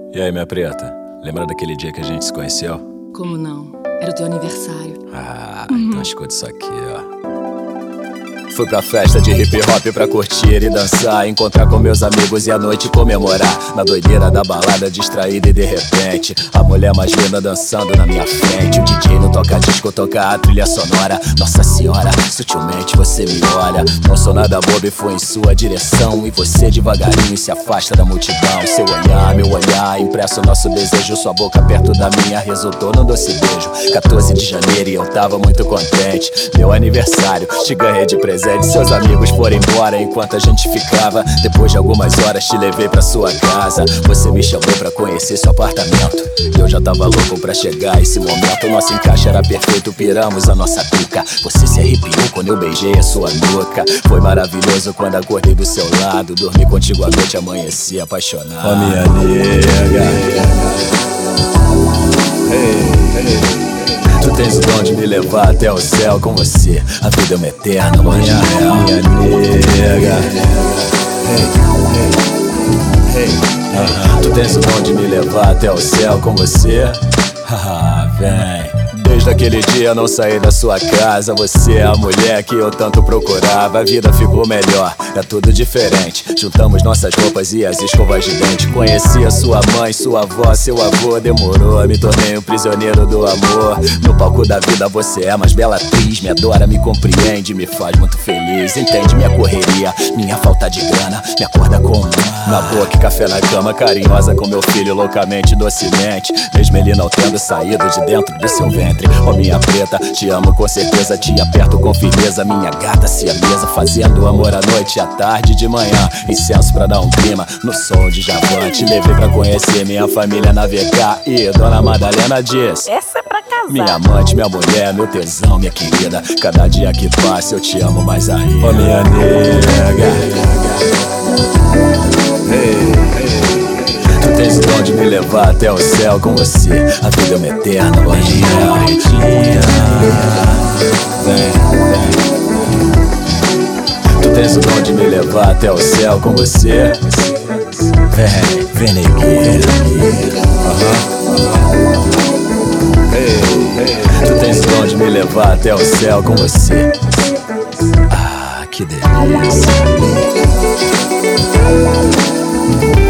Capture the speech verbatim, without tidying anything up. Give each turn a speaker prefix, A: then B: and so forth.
A: E aí, minha preta? Lembra daquele dia que a gente se conheceu?
B: Como não? Era o teu aniversário.
A: Ah, uhum. Então escuta isso aqui, ó. Fui pra festa de hip hop pra curtir e dançar, encontrar com meus amigos e à noite comemorar. Na doideira da balada, distraída e de repente a mulher mais linda dançando na minha frente. O D J no toca-disco toca a trilha sonora. Nossa senhora, sutilmente você me olha. Não sou nada bobo e fui em sua direção, e você devagarinho se afasta da multidão. Seu olhar, meu olhar, impresso nosso desejo. Sua boca perto da minha resultou num doce beijo. quatorze de janeiro e eu tava muito contente. Meu aniversário, te ganhei de presente. Seus amigos foram embora enquanto a gente ficava. Depois de algumas horas te levei pra sua casa. Você me chamou pra conhecer seu apartamento e eu já tava louco pra chegar esse momento. Nosso encaixe era perfeito, piramos a nossa cuca. Você se arrepiou quando eu beijei a sua nuca. Foi maravilhoso quando acordei do seu lado. Dormi contigo à noite, amanheci apaixonado.
C: Ó minha nega, hey, hey.
A: Tu tens o dom de me levar até o céu. Com você a vida é uma eterna lua de mel.
C: Minha nega, hey, hey, hey.
A: Uh-huh. Tu tens o dom de me levar até o céu. Com você, haha, vem. Desde aquele dia não saí da sua casa. Você é a mulher que eu tanto procurava. A vida ficou melhor, é tudo diferente. Juntamos nossas roupas e as escovas de dente. Conheci a sua mãe, sua avó, seu avô. Demorou, me tornei um prisioneiro do amor. No palco da vida você é a mais bela atriz. Me adora, me compreende, me faz muito feliz. Entende minha correria, minha falta de grana. Me acorda com um na boca e café na cama. Carinhosa com meu filho, loucamente, docemente. Mesmo ele não tendo saído de dentro do seu ventre. Ó minha preta, te amo com certeza. Te aperto com firmeza, minha gata se amesa. Fazendo amor à noite, à tarde, de manhã. Incenso pra dar um clima no som de Javan. Te levei pra conhecer minha família na V K. E Dona Madalena diz:
B: essa é pra casar.
A: Minha amante, minha mulher, meu tesão, minha querida. Cada dia que passa eu te amo mais ainda.
C: Ó minha nega, hey, hey.
A: Tu tens o dom de me levar até o céu. Com você a vida é uma eterna lua de mel.
C: Vem, vem.
A: Tu tens o dom de me levar até o céu. Com você, vem, vem neguinha. Tu tens o dom de me levar até o céu. Com você, ah, que delícia.